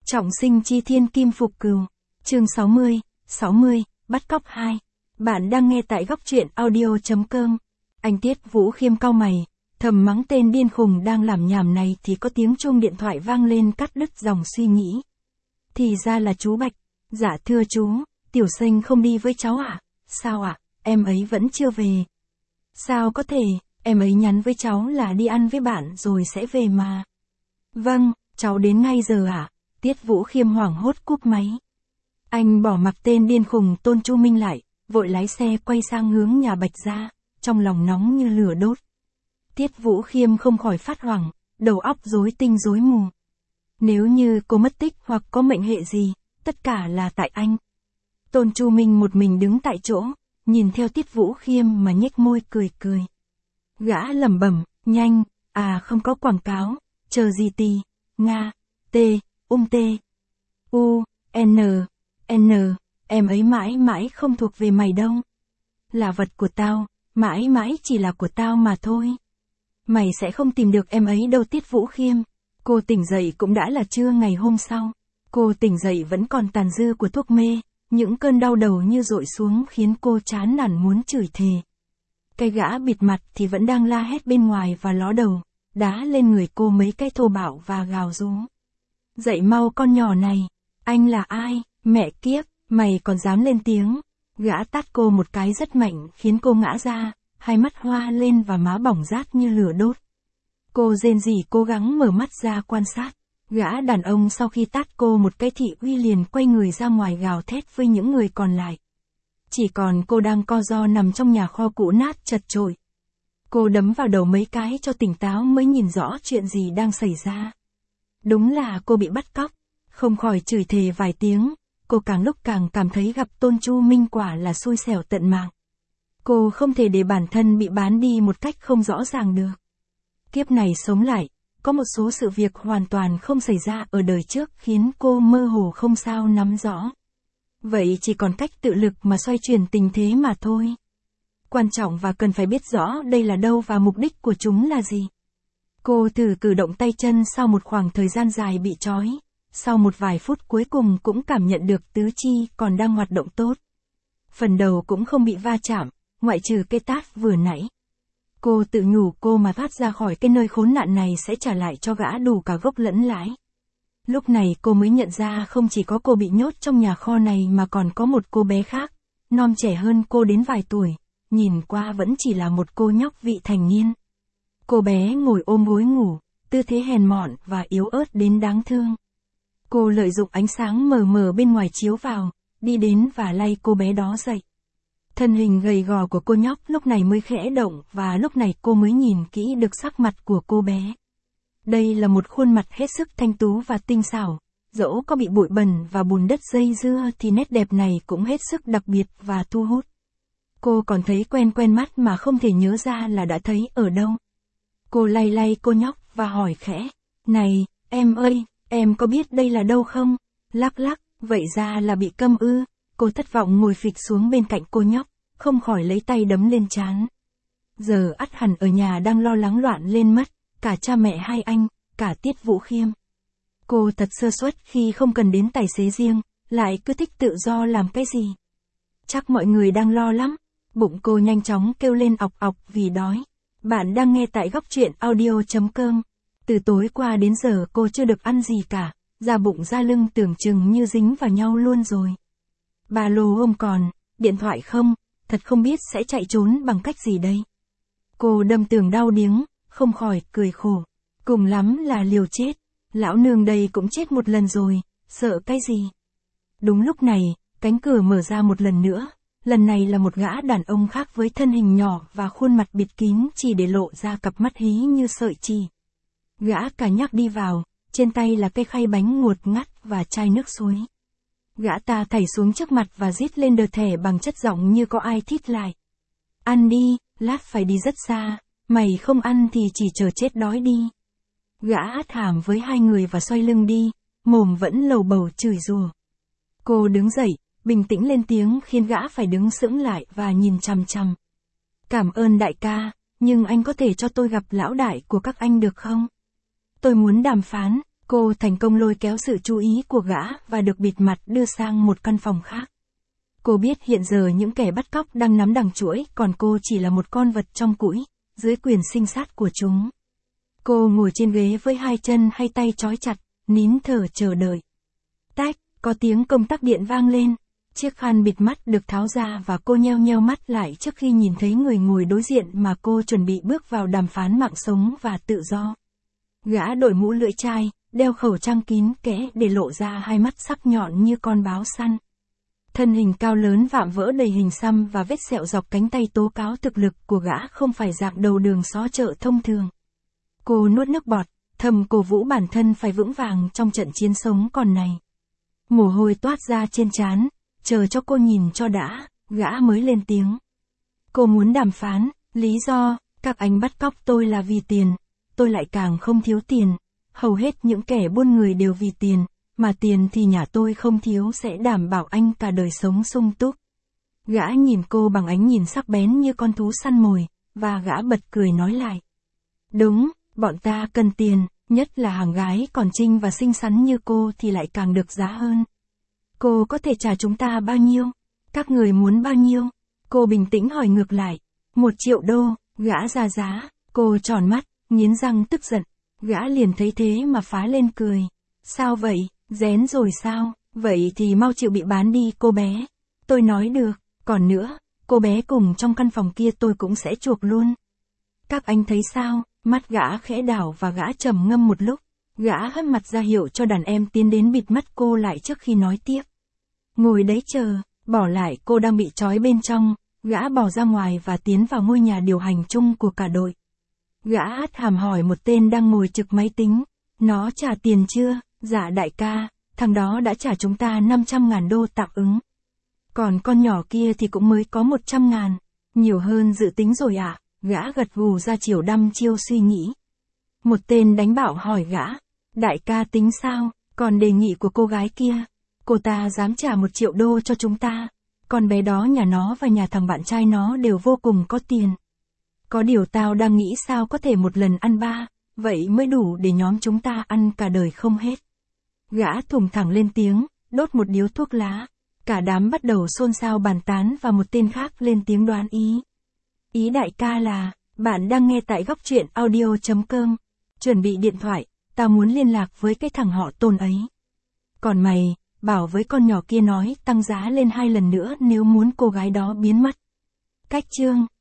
Trọng sinh chi thiên kim phục cừu. Chương 60, bắt cóc 2. Bạn đang nghe tại góc truyện audio.com. Anh Tiết Vũ Khiêm cau mày, thầm mắng tên điên khùng đang làm nhảm này thì có tiếng chuông điện thoại vang lên cắt đứt dòng suy nghĩ. Thì ra là chú Bạch. Dạ thưa chú, Tiểu Sinh không đi với cháu ạ. Sao ạ, em ấy vẫn chưa về. Sao có thể, em ấy nhắn với cháu là đi ăn với bạn rồi sẽ về mà. Vâng, cháu đến ngay giờ ạ. Tiết Vũ Khiêm hoảng hốt cúp máy. Anh bỏ mặc tên điên khùng Tôn Chu Minh lại, vội lái xe quay sang hướng nhà Bạch gia, trong lòng nóng như lửa đốt. Tiết Vũ Khiêm không khỏi phát hoảng, đầu óc rối tinh rối mù. Nếu như cô mất tích hoặc có mệnh hệ gì, tất cả là tại anh. Tôn Chu Minh một mình đứng tại chỗ, nhìn theo Tiết Vũ Khiêm mà nhếch môi cười cười. Gã lẩm bẩm, nhanh, không có quảng cáo, chờ gì tì, Nga, T, T, U, N, em ấy mãi mãi không thuộc về mày đâu. Là vật của tao, mãi mãi chỉ là của tao mà thôi. Mày sẽ không tìm được em ấy đâu Tiết Vũ Khiêm. Cô tỉnh dậy cũng đã là trưa ngày hôm sau. Cô tỉnh dậy vẫn còn tàn dư của thuốc mê, những cơn đau đầu như dội xuống khiến cô chán nản muốn chửi thề. Cái gã bịt mặt thì vẫn đang la hét bên ngoài và ló đầu, đá lên người cô mấy cái thô bạo và gào rú. Dậy mau con nhỏ này, anh là ai, mẹ kiếp, mày còn dám lên tiếng. Gã tát cô một cái rất mạnh khiến cô ngã ra, hai mắt hoa lên và má bỏng rát như lửa đốt. Cô rên rỉ cố gắng mở mắt ra quan sát. Gã đàn ông sau khi tát cô một cái thị uy liền quay người ra ngoài gào thét với những người còn lại. Chỉ còn cô đang co ro nằm trong nhà kho cũ nát chật chội. Cô đấm vào đầu mấy cái cho tỉnh táo mới nhìn rõ chuyện gì đang xảy ra. Đúng là cô bị bắt cóc, không khỏi chửi thề vài tiếng, cô càng lúc càng cảm thấy gặp Tôn Chu Minh quả là xui xẻo tận mạng. Cô không thể để bản thân bị bán đi một cách không rõ ràng được. Kiếp này sống lại, có một số sự việc hoàn toàn không xảy ra ở đời trước khiến cô mơ hồ không sao nắm rõ. Vậy chỉ còn cách tự lực mà xoay chuyển tình thế mà thôi. Quan trọng và cần phải biết rõ đây là đâu và mục đích của chúng là gì. Cô thử cử động tay chân sau một khoảng thời gian dài bị trói. Sau một vài phút cuối cùng cũng cảm nhận được tứ chi còn đang hoạt động tốt. Phần đầu cũng không bị va chạm, ngoại trừ cái tát vừa nãy. Cô tự nhủ cô mà thoát ra khỏi cái nơi khốn nạn này sẽ trả lại cho gã đủ cả gốc lẫn lãi. Lúc này cô mới nhận ra không chỉ có cô bị nhốt trong nhà kho này mà còn có một cô bé khác, non trẻ hơn cô đến vài tuổi, nhìn qua vẫn chỉ là một cô nhóc vị thành niên. Cô bé ngồi ôm gối ngủ, tư thế hèn mọn và yếu ớt đến đáng thương. Cô lợi dụng ánh sáng mờ mờ bên ngoài chiếu vào, đi đến và lay cô bé đó dậy. Thân hình gầy gò của cô nhóc lúc này mới khẽ động và lúc này cô mới nhìn kỹ được sắc mặt của cô bé. Đây là một khuôn mặt hết sức thanh tú và tinh xảo, dẫu có bị bụi bẩn và bùn đất dây dưa thì nét đẹp này cũng hết sức đặc biệt và thu hút. Cô còn thấy quen mắt mà không thể nhớ ra là đã thấy ở đâu. Cô lay cô nhóc và hỏi khẽ, này, em ơi, em có biết đây là đâu không? Lắc, vậy ra là bị câm ư. Cô thất vọng ngồi phịch xuống bên cạnh cô nhóc, không khỏi lấy tay đấm lên trán. Giờ ắt hẳn ở nhà đang lo lắng loạn lên mất, cả cha mẹ hai anh, cả Tiết Vũ Khiêm. Cô thật sơ suất khi không cần đến tài xế riêng, lại cứ thích tự do làm cái gì. Chắc mọi người đang lo lắm. Bụng cô nhanh chóng kêu lên ọc vì đói. Bạn đang nghe tại góc truyện audio.com. Từ tối qua đến giờ cô chưa được ăn gì cả, da bụng da lưng tưởng chừng như dính vào nhau luôn rồi. Ba lô ôm còn, điện thoại không, thật không biết sẽ chạy trốn bằng cách gì đây. Cô đâm tường đau điếng, không khỏi cười khổ. Cùng lắm là liều chết, lão nương đây cũng chết một lần rồi, sợ cái gì. Đúng lúc này, cánh cửa mở ra một lần nữa, lần này là một gã đàn ông khác với thân hình nhỏ và khuôn mặt bịt kín chỉ để lộ ra cặp mắt hí như sợi chỉ. Gã cả nhắc đi vào, trên tay là cây khay bánh ngọt ngắt và chai nước suối. Gã ta thảy xuống trước mặt và rít lên đờ thẻ bằng chất giọng như có ai thít lại. Ăn đi, lát phải đi rất xa, mày không ăn thì chỉ chờ chết đói đi. Gã át hàm với hai người và xoay lưng đi, mồm vẫn lầu bầu chửi rủa. Cô đứng dậy, bình tĩnh lên tiếng khiến gã phải đứng sững lại và nhìn chằm chằm. Cảm ơn đại ca, nhưng anh có thể cho tôi gặp lão đại của các anh được không? Tôi muốn đàm phán, Cô thành công lôi kéo sự chú ý của gã và được bịt mặt đưa sang một căn phòng khác. Cô biết hiện giờ những kẻ bắt cóc đang nắm đằng chuỗi, còn cô chỉ là một con vật trong cũi, dưới quyền sinh sát của chúng. Cô ngồi trên ghế với hai chân hay tay trói chặt, nín thở chờ đợi. Tách, có tiếng công tắc điện vang lên. Chiếc khăn bịt mắt được tháo ra và cô nheo nheo mắt lại trước khi nhìn thấy người ngồi đối diện mà cô chuẩn bị bước vào đàm phán mạng sống và tự do. Gã đội mũ lưỡi chai, đeo khẩu trang kín kẽ để lộ ra hai mắt sắc nhọn như con báo săn. Thân hình cao lớn vạm vỡ đầy hình xăm và vết sẹo dọc cánh tay tố cáo thực lực của gã không phải dạng đầu đường xó chợ thông thường. Cô nuốt nước bọt, thầm cổ vũ bản thân phải vững vàng trong trận chiến sống còn này. Mồ hôi toát ra trên trán, chờ cho cô nhìn cho đã, gã mới lên tiếng. Cô muốn đàm phán, lý do, các anh bắt cóc tôi là vì tiền, tôi lại càng không thiếu tiền, hầu hết những kẻ buôn người đều vì tiền, mà tiền thì nhà tôi không thiếu sẽ đảm bảo anh cả đời sống sung túc. Gã nhìn cô bằng ánh nhìn sắc bén như con thú săn mồi, và gã bật cười nói lại. Đúng, bọn ta cần tiền, nhất là hàng gái còn trinh và xinh xắn như cô thì lại càng được giá hơn. Cô có thể trả chúng ta bao nhiêu? Các người muốn bao nhiêu? Cô bình tĩnh hỏi ngược lại. 1 triệu đô, gã ra giá, cô tròn mắt, nghiến răng tức giận. Gã liền thấy thế mà phá lên cười. Sao vậy, rén rồi sao? Vậy thì mau chịu bị bán đi cô bé. Tôi nói được, còn nữa, cô bé cùng trong căn phòng kia tôi cũng sẽ chuộc luôn. Các anh thấy sao? Mắt gã khẽ đảo và gã trầm ngâm một lúc. Gã hất mặt ra hiệu cho đàn em tiến đến bịt mắt cô lại trước khi nói tiếp. Ngồi đấy chờ, bỏ lại cô đang bị trói bên trong, gã bỏ ra ngoài và tiến vào ngôi nhà điều hành chung của cả đội. Gã hất hàm hỏi một tên đang ngồi trực máy tính. Nó trả tiền chưa? Dạ đại ca, thằng đó đã trả chúng ta 500.000 đô tạm ứng. Còn con nhỏ kia thì cũng mới có 100.000. Nhiều hơn dự tính rồi ạ. Gã gật gù ra chiều đăm chiêu suy nghĩ. Một tên đánh bảo hỏi gã. Đại ca tính sao? Còn đề nghị của cô gái kia. Cô ta dám trả 1 triệu đô cho chúng ta. Con bé đó nhà nó và nhà thằng bạn trai nó đều vô cùng có tiền. Có điều tao đang nghĩ sao có thể một lần ăn 3, vậy mới đủ để nhóm chúng ta ăn cả đời không hết. Gã thùng thẳng lên tiếng, đốt một điếu thuốc lá. Cả đám bắt đầu xôn xao bàn tán và một tên khác lên tiếng đoán ý. Ý đại ca là, bạn đang nghe tại góc truyện audio.com. Chuẩn bị điện thoại, tao muốn liên lạc với cái thằng họ Tôn ấy. Còn mày, bảo với con nhỏ kia nói tăng giá lên 2 lần nữa nếu muốn cô gái đó biến mất. Cách chương.